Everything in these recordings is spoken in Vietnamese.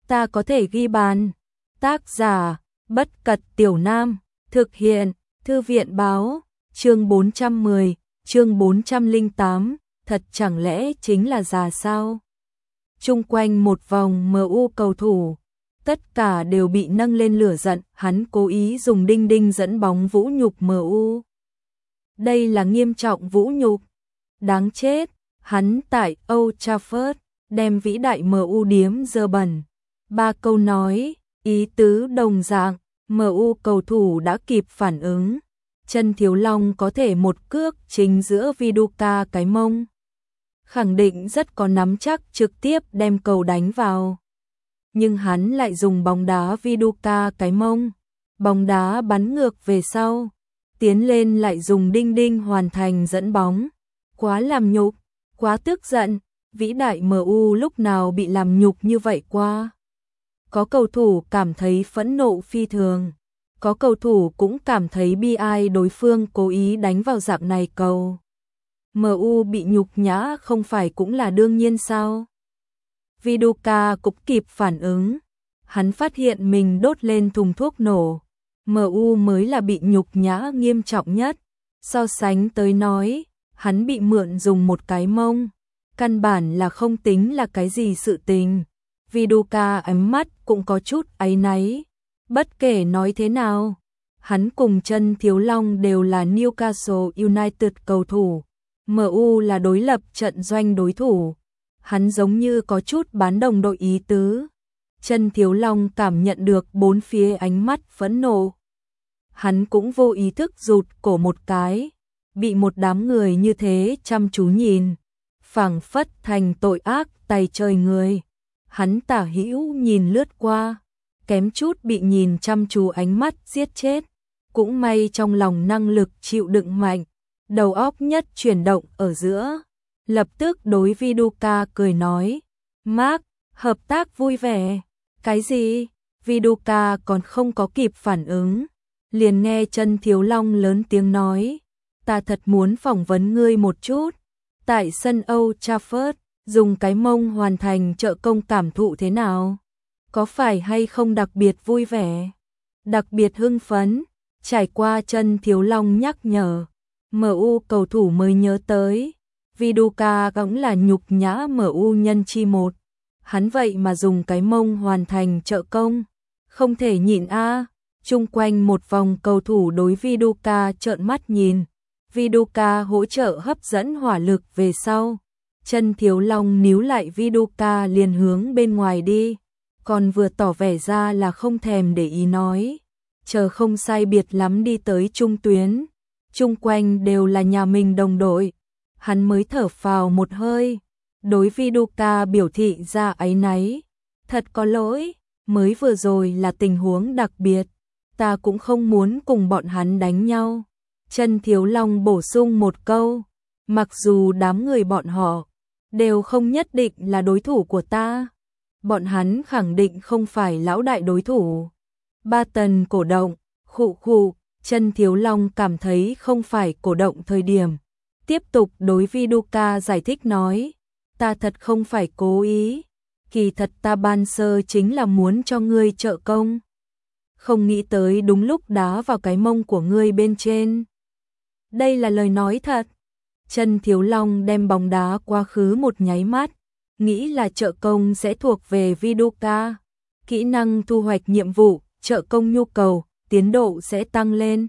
ta có thể ghi bàn. Tác giả, Bất Cật Tiểu Nam, thực hiện, Thư viện báo, chương 410, chương 408, thật chẳng lẽ chính là già sao? Chung quanh một vòng MU cầu thủ, tất cả đều bị nâng lên lửa giận, hắn cố ý dùng đinh đinh dẫn bóng vũ nhục MU. Đây là nghiêm trọng vũ nhục, đáng chết, hắn tại Old Trafford đem vĩ đại MU điếm dơ bẩn. 3 câu nói, ý tứ đồng dạng, MU cầu thủ đã kịp phản ứng. Chân Thiếu Long có thể một cước chính giữa Viduka cái mông. Khẳng định rất có nắm chắc trực tiếp đem cầu đánh vào. Nhưng hắn lại dùng bóng đá Viduka cái mông. Bóng đá bắn ngược về sau. Tiến lên lại dùng đinh đinh hoàn thành dẫn bóng. Quá làm nhục, quá tức giận. Vĩ đại MU lúc nào bị làm nhục như vậy qua. Có cầu thủ cảm thấy phẫn nộ phi thường. Có cầu thủ cũng cảm thấy bi ai đối phương cố ý đánh vào dạng này cầu. MU bị nhục nhã không phải cũng là đương nhiên sao? Viduka cũng kịp phản ứng. Hắn phát hiện mình đốt lên thùng thuốc nổ. MU mới là bị nhục nhã nghiêm trọng nhất. So sánh tới nói, hắn bị mượn dùng một cái mông. Căn bản là không tính là cái gì sự tình. Viduka ánh mắt cũng có chút áy náy. Bất kể nói thế nào, hắn cùng Chân Thiếu Long đều là Newcastle United cầu thủ. MU là đối lập trận doanh đối thủ. Hắn giống như có chút bán đồng đội ý tứ. Chân Thiếu Long cảm nhận được bốn phía ánh mắt phẫn nộ. Hắn cũng vô ý thức rụt cổ một cái. Bị một đám người như thế chăm chú nhìn. Phảng phất thành tội ác tày trời người. Hắn tả hữu nhìn lướt qua. Kém chút bị nhìn chăm chú ánh mắt giết chết. Cũng may trong lòng năng lực chịu đựng mạnh. Đầu óc nhất chuyển động ở giữa. Lập tức đối Viduka cười nói. Mark, hợp tác vui vẻ. Cái gì? Viduka còn không có kịp phản ứng. Liền nghe Chân Thiếu Long lớn tiếng nói. Ta thật muốn phỏng vấn ngươi một chút. Tại sân Old Trafford, dùng cái mông hoàn thành trợ công cảm thụ thế nào? Có phải hay không đặc biệt vui vẻ? Đặc biệt hưng phấn? Trải qua Chân Thiếu Long nhắc nhở. MU cầu thủ mới nhớ tới. Viduka cũng là nhục nhã MU nhân chi một. Hắn vậy mà dùng cái mông hoàn thành trợ công. Không thể nhịn a. Chung quanh một vòng cầu thủ đối Viduka trợn mắt nhìn. Viduka hỗ trợ hấp dẫn hỏa lực về sau. Chân Thiếu Long níu lại Viduka liền hướng bên ngoài đi. Còn vừa tỏ vẻ ra là không thèm để ý nói. Chờ không sai biệt lắm đi tới trung tuyến. Chung quanh đều là nhà mình đồng đội. Hắn mới thở phào một hơi. Đối Viduka biểu thị ra áy náy. Thật có lỗi, mới vừa rồi là tình huống đặc biệt. Ta cũng không muốn cùng bọn hắn đánh nhau. Chân Thiếu Long bổ sung một câu. Mặc dù đám người bọn họ đều không nhất định là đối thủ của ta. Bọn hắn khẳng định không phải lão đại đối thủ. Ba Tần cổ động, khụ khụ. Chân Thiếu Long cảm thấy không phải cổ động thời điểm. Tiếp tục đối Viduka giải thích nói. Ta thật không phải cố ý. Kỳ thật ta ban sơ chính là muốn cho ngươi trợ công. Không nghĩ tới đúng lúc đá vào cái mông của ngươi bên trên. Đây là lời nói thật. Chân Thiếu Long đem bóng đá quá khứ một nháy mắt. Nghĩ là trợ công sẽ thuộc về Viduka. Kỹ năng thu hoạch nhiệm vụ, trợ công nhu cầu, tiến độ sẽ tăng lên.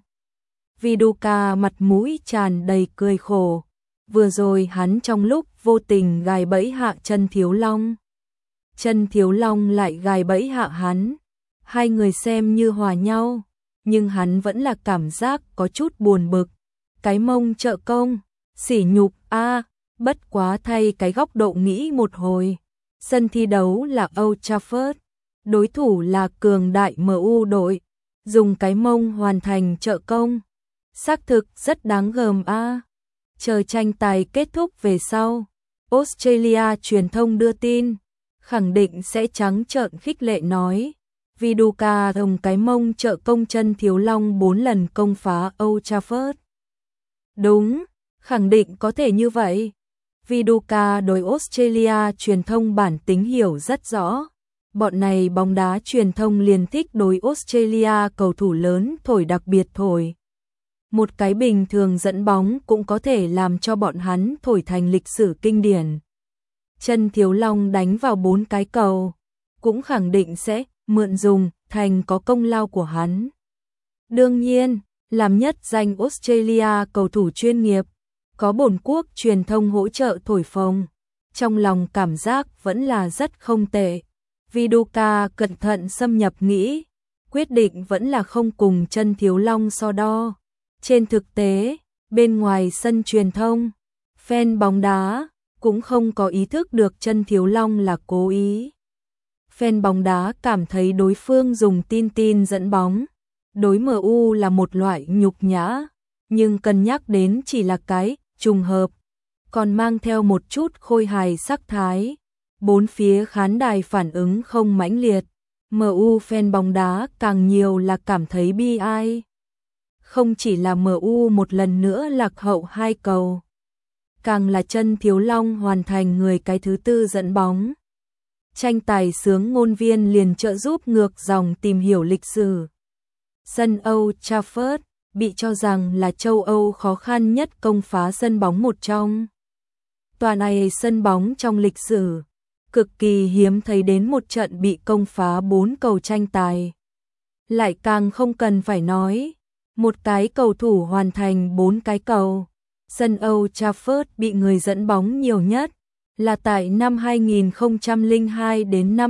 Viduka mặt mũi tràn đầy cười khổ. Vừa rồi hắn trong lúc vô tình gài bẫy hạ Chân Thiếu Long. Chân Thiếu Long lại gài bẫy hạ hắn. Hai người xem như hòa nhau. Nhưng hắn vẫn là cảm giác có chút buồn bực. Cái mông trợ công, sỉ nhục a. Bất quá thay cái góc độ nghĩ một hồi. Sân thi đấu là Old Trafford. Đối thủ là cường đại MU đội. Dùng cái mông hoàn thành trợ công. Xác thực rất đáng gờm a. Chờ tranh tài kết thúc về sau. Australia truyền thông đưa tin. Khẳng định sẽ trắng trợn khích lệ nói. Viduka dùng cái mông trợ công Chân Thiếu Long 4 lần công phá Old Trafford. Đúng, khẳng định có thể như vậy. Viduka đối Australia truyền thông bản tính hiểu rất rõ. bọn này bóng đá truyền thông liền thích đối Australia cầu thủ lớn thổi đặc biệt thổi. Một cái bình thường dẫn bóng cũng có thể làm cho bọn hắn thổi thành lịch sử kinh điển. Chân Thiếu Long đánh vào 4 cái cầu, cũng khẳng định sẽ mượn dùng thành có công lao của hắn. Đương nhiên, làm nhất danh Australia cầu thủ chuyên nghiệp, có bổn quốc truyền thông hỗ trợ thổi phồng, trong lòng cảm giác vẫn là rất không tệ. Viduka cẩn thận xâm nhập nghĩ, quyết định vẫn là không cùng Chân Thiếu Long so đo. Trên thực tế, bên ngoài sân truyền thông, fan bóng đá cũng không có ý thức được Chân Thiếu Long là cố ý. Fan bóng đá cảm thấy đối phương dùng tin dẫn bóng, đối MU là một loại nhục nhã, nhưng cân nhắc đến chỉ là cái trùng hợp, còn mang theo một chút khôi hài sắc thái. Bốn phía khán đài phản ứng không mãnh liệt, MU fan bóng đá càng nhiều là cảm thấy bi ai. Không chỉ là MU một lần nữa lạc hậu 2 cầu, càng là Chân Thiếu Long hoàn thành người cái thứ 4 dẫn bóng. Tranh tài sướng ngôn viên liền trợ giúp ngược dòng tìm hiểu lịch sử. Sân Old Trafford bị cho rằng là châu Âu khó khăn nhất công phá sân bóng một trong. Tòa này sân bóng trong lịch sử, cực kỳ hiếm thấy đến một trận bị công phá 4 cầu tranh tài. Lại càng không cần phải nói, một cái cầu thủ hoàn thành 4 cái cầu. Sân Old Trafford bị người dẫn bóng nhiều nhất là tại năm 2002 đến năm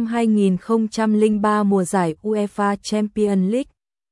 2003 mùa giải UEFA Champions League.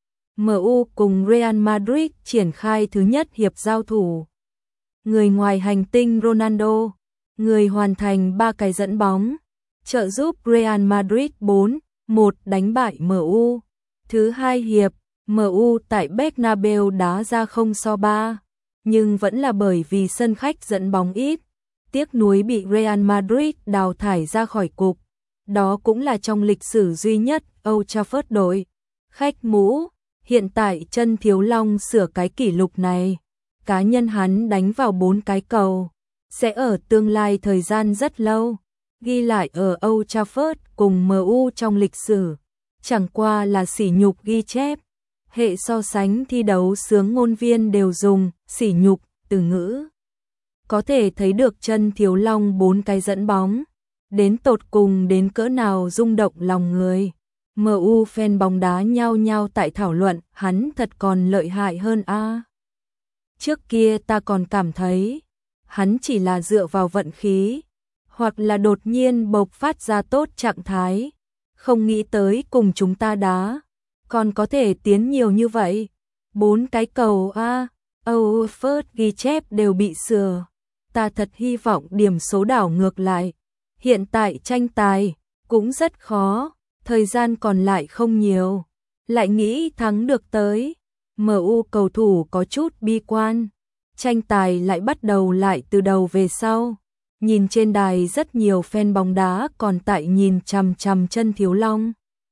MU cùng Real Madrid triển khai thứ nhất hiệp giao thủ. Người ngoài hành tinh Ronaldo, người hoàn thành 3 cái dẫn bóng, trợ giúp Real Madrid 4-1 đánh bại MU. Thứ hai hiệp, MU tại Bernabeu đá ra 0-3, nhưng vẫn là bởi vì sân khách dẫn bóng ít, tiếc nuối bị Real Madrid đào thải ra khỏi cục. Đó cũng là trong lịch sử duy nhất Old Trafford đội khách mũ. Hiện tại Chân Thiếu Long sửa cái kỷ lục này, cá nhân hắn đánh vào 4 cái cầu, sẽ ở tương lai thời gian rất lâu ghi lại ở Old Trafford cùng MU trong lịch sử, chẳng qua là sỉ nhục ghi chép. Hệ so sánh thi đấu sướng ngôn viên đều dùng sỉ nhục từ ngữ. Có thể thấy được Chân Thiếu Long 4 cái dẫn bóng, đến tột cùng đến cỡ nào rung động lòng người. MU fan bóng đá nhao nhao tại thảo luận hắn thật còn lợi hại hơn a. Trước kia ta còn cảm thấy hắn chỉ là dựa vào vận khí, hoặc là đột nhiên bộc phát ra tốt trạng thái, không nghĩ tới cùng chúng ta đá còn có thể tiến nhiều như vậy. 4 cái cầu a, Old Trafford ghi chép đều bị sửa. Ta thật hy vọng điểm số đảo ngược lại. Hiện tại tranh tài cũng rất khó, thời gian còn lại không nhiều, lại nghĩ thắng được tới. MU cầu thủ có chút bi quan, tranh tài lại bắt đầu lại từ đầu về sau. Nhìn trên đài rất nhiều fan bóng đá còn tại nhìn chằm chằm Chân Thiếu Long.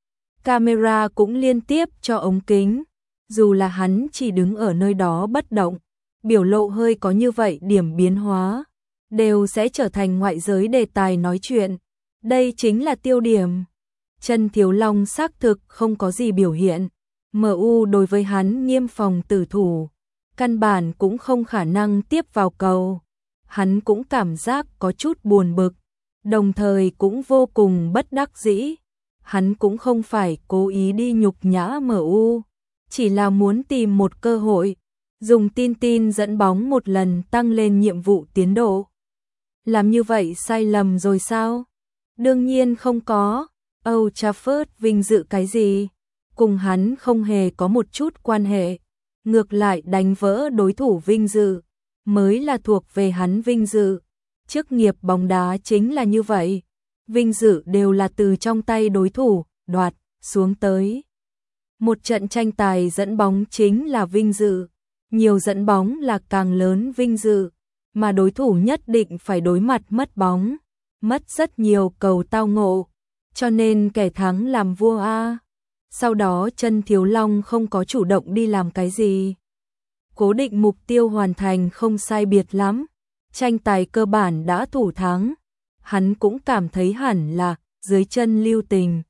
Camera cũng liên tiếp cho ống kính, dù là hắn chỉ đứng ở nơi đó bất động, biểu lộ hơi có như vậy điểm biến hóa, đều sẽ trở thành ngoại giới đề tài nói chuyện. Đây chính là tiêu điểm. Chân Thiếu Long xác thực không có gì biểu hiện, MU đối với hắn nghiêm phòng tử thủ, căn bản cũng không khả năng tiếp vào cầu. Hắn cũng cảm giác có chút buồn bực, đồng thời cũng vô cùng bất đắc dĩ. Hắn cũng không phải cố ý đi nhục nhã MU, chỉ là muốn tìm một cơ hội, dùng tin dẫn bóng một lần tăng lên nhiệm vụ tiến độ. Làm như vậy sai lầm rồi sao? Đương nhiên không có. Old Trafford vinh dự cái gì? Cùng hắn không hề có một chút quan hệ. Ngược lại đánh vỡ đối thủ vinh dự, mới là thuộc về hắn vinh dự. Chức nghiệp bóng đá chính là như vậy. Vinh dự đều là từ trong tay đối thủ đoạt xuống tới. Một trận tranh tài dẫn bóng chính là vinh dự, nhiều dẫn bóng là càng lớn vinh dự, mà đối thủ nhất định phải đối mặt mất bóng, mất rất nhiều cầu tao ngộ, cho nên kẻ thắng làm vua a. Sau đó Chân Thiếu Long không có chủ động đi làm cái gì. Cố định mục tiêu hoàn thành không sai biệt lắm, tranh tài cơ bản đã thủ thắng. Hắn cũng cảm thấy hẳn là dưới chân lưu tình,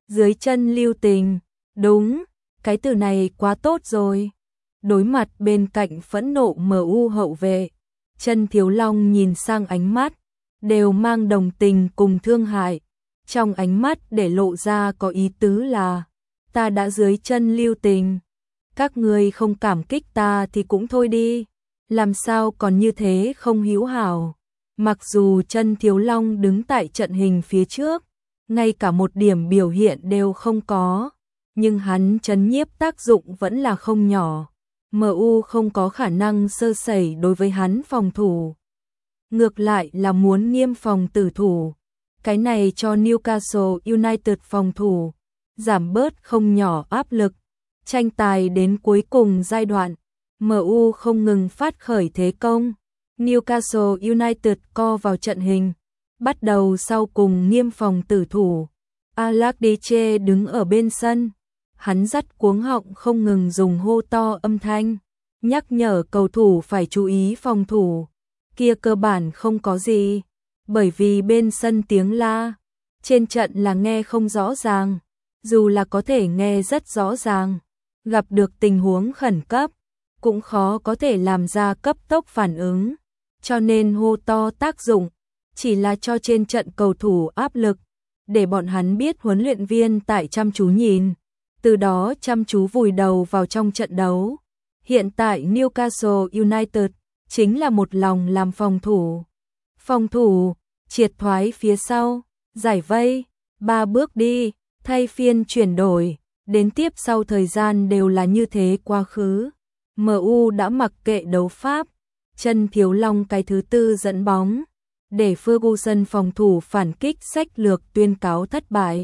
Dưới chân lưu tình, đúng, cái từ này quá tốt rồi. Đối mặt bên cạnh phẫn nộ MU hậu vệ, Chân Thiếu Long nhìn sang ánh mắt, đều mang đồng tình cùng thương hại. Trong ánh mắt để lộ ra có ý tứ là, ta đã dưới chân lưu tình. Các ngươi không cảm kích ta thì cũng thôi đi, làm sao còn như thế không hữu hảo. Mặc dù Chân Thiếu Long đứng tại trận hình phía trước, ngay cả một điểm biểu hiện đều không có, nhưng hắn trấn nhiếp tác dụng vẫn là không nhỏ. MU không có khả năng sơ sẩy đối với hắn phòng thủ. Ngược lại là muốn nghiêm phòng tử thủ. Cái này cho Newcastle United phòng thủ giảm bớt không nhỏ áp lực. Tranh tài đến cuối cùng giai đoạn, MU không ngừng phát khởi thế công. Newcastle United co vào trận hình, bắt đầu sau cùng nghiêm phòng tử thủ. Alakdiche đứng ở bên sân, hắn dắt cuống họng không ngừng dùng hô to âm thanh, nhắc nhở cầu thủ phải chú ý phòng thủ. Kia cơ bản không có gì, bởi vì bên sân tiếng la, trên trận là nghe không rõ ràng, dù là có thể nghe rất rõ ràng, gặp được tình huống khẩn cấp, cũng khó có thể làm ra cấp tốc phản ứng, cho nên hô to tác dụng, chỉ là cho trên trận cầu thủ áp lực, để bọn hắn biết huấn luyện viên tại chăm chú nhìn, từ đó chăm chú vùi đầu vào trong trận đấu. Hiện tại Newcastle United chính là một lòng làm phòng thủ. Phòng thủ, triệt thoái phía sau, giải vây, 3 bước đi, thay phiên chuyển đổi, đến tiếp sau thời gian đều là như thế quá khứ. MU đã mặc kệ đấu pháp, Chân Thiếu Long cái thứ tư dẫn bóng, để Ferguson phòng thủ phản kích sách lược tuyên cáo thất bại.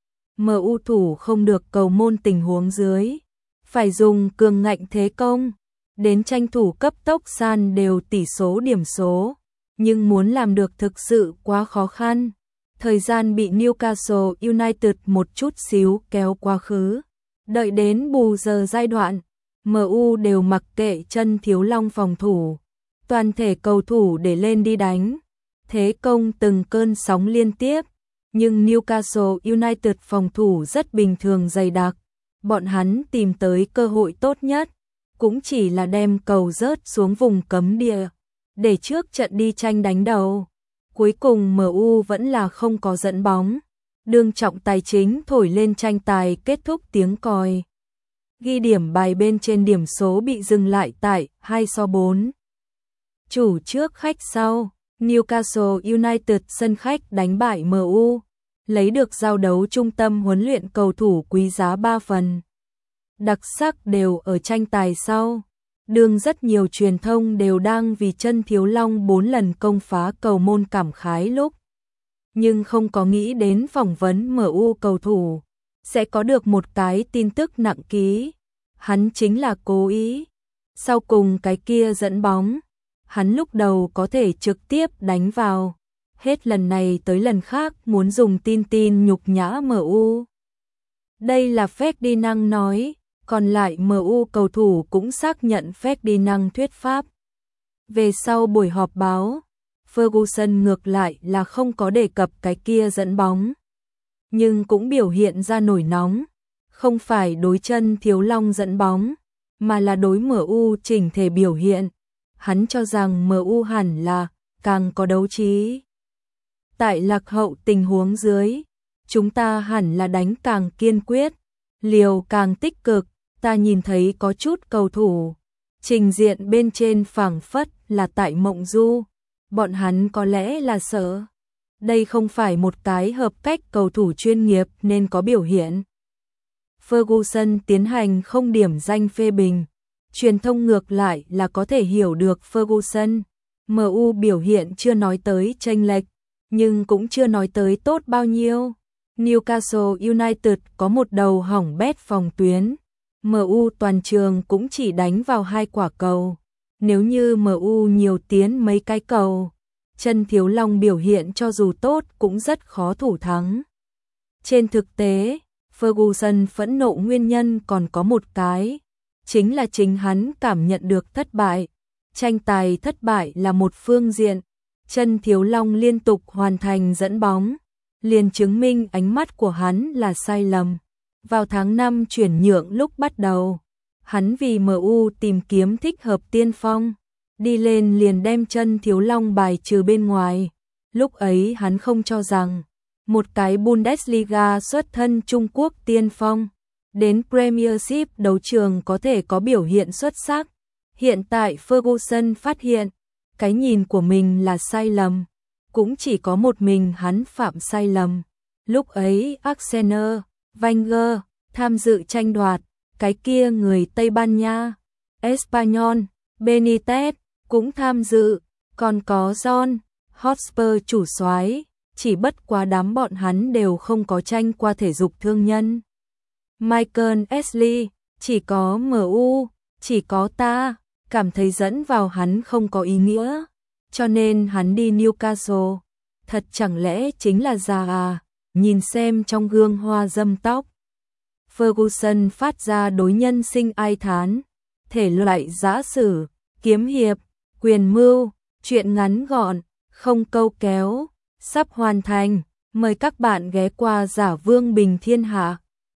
MU thủ không được cầu môn tình huống dưới, phải dùng cường ngạnh thế công, đến tranh thủ cấp tốc san đều tỷ số điểm số, nhưng muốn làm được thực sự quá khó khăn. Thời gian bị Newcastle United một chút xíu kéo quá khứ, đợi đến bù giờ giai đoạn, MU đều mặc kệ Chân Thiếu Long phòng thủ, toàn thể cầu thủ để lên đi đánh, thế công từng cơn sóng liên tiếp, nhưng Newcastle United phòng thủ rất bình thường dày đặc, bọn hắn tìm tới cơ hội tốt nhất, cũng chỉ là đem cầu rớt xuống vùng cấm địa, để trước trận đi tranh đánh đầu. Cuối cùng MU vẫn là không có dẫn bóng, đương trọng tài chính thổi lên tranh tài kết thúc tiếng còi. Ghi điểm bài bên trên điểm số bị dừng lại tại 2-4. Chủ trước khách sau, Newcastle United sân khách đánh bại MU, lấy được giao đấu trung tâm huấn luyện cầu thủ quý giá 3 phần. Đặc sắc đều ở tranh tài sau. Đương rất nhiều truyền thông đều đang vì Chân Thiếu Long 4 lần công phá cầu môn cảm khái lúc, nhưng không có nghĩ đến phỏng vấn MU cầu thủ sẽ có được một cái tin tức nặng ký. Hắn chính là cố ý. Sau cùng cái kia dẫn bóng, hắn lúc đầu có thể trực tiếp đánh vào. Hết lần này tới lần khác muốn dùng tin nhục nhã MU. Đây là Ferdinand nói. Còn lại MU cầu thủ cũng xác nhận Ferdinand thuyết pháp. Về sau buổi họp báo, Ferguson ngược lại là không có đề cập cái kia dẫn bóng, nhưng cũng biểu hiện ra nổi nóng, không phải đối Chân Thiếu Long dẫn bóng, mà là đối MU chỉnh thể biểu hiện. Hắn cho rằng MU hẳn là càng có đấu trí. Tại lạc hậu tình huống dưới, chúng ta hẳn là đánh càng kiên quyết, liều càng tích cực. Ta nhìn thấy có chút cầu thủ trình diện bên trên phảng phất là tại mộng du, bọn hắn có lẽ là sợ. Đây không phải một cái hợp cách cầu thủ chuyên nghiệp nên có biểu hiện. Ferguson tiến hành không điểm danh phê bình, truyền thông ngược lại là có thể hiểu được Ferguson. MU biểu hiện chưa nói tới chênh lệch, nhưng cũng chưa nói tới tốt bao nhiêu. Newcastle United có một đầu hỏng bét phòng tuyến. MU toàn trường cũng chỉ đánh vào 2 quả cầu. Nếu như MU nhiều tiến mấy cái cầu, Chân Thiếu Long biểu hiện cho dù tốt cũng rất khó thủ thắng. Trên thực tế, Ferguson phẫn nộ nguyên nhân còn có một cái, chính là chính hắn cảm nhận được thất bại. Tranh tài thất bại là một phương diện, Chân Thiếu Long liên tục hoàn thành dẫn bóng, liền chứng minh ánh mắt của hắn là sai lầm. Vào tháng 5 chuyển nhượng lúc bắt đầu, hắn vì MU tìm kiếm thích hợp tiên phong, đi lên liền đem chân Thiếu Long bài trừ bên ngoài. Lúc ấy hắn không cho rằng một cái Bundesliga xuất thân Trung Quốc tiên phong đến Premiership đấu trường có thể có biểu hiện xuất sắc. Hiện tại Ferguson phát hiện cái nhìn của mình là sai lầm, cũng chỉ có một mình hắn phạm sai lầm. Lúc ấy Arsene Wenger tham dự tranh đoạt, cái kia người Tây Ban Nha, Espanyol, Benitez cũng tham dự, còn có John Hotspur chủ soái, chỉ bất quá đám bọn hắn đều không có tranh qua thể dục thương nhân. Michael Ashley, chỉ có MU, chỉ có ta, cảm thấy dẫn vào hắn không có ý nghĩa, cho nên hắn đi Newcastle. Thật chẳng lẽ chính là già à, nhìn xem trong gương hoa râm tóc. Ferguson phát ra đối nhân sinh ai thán, thể loại giã sử, kiếm hiệp, quyền mưu, chuyện ngắn gọn, không câu kéo, sắp hoàn thành, mời các bạn ghé qua Giả Vương Bình Thiên Hạ.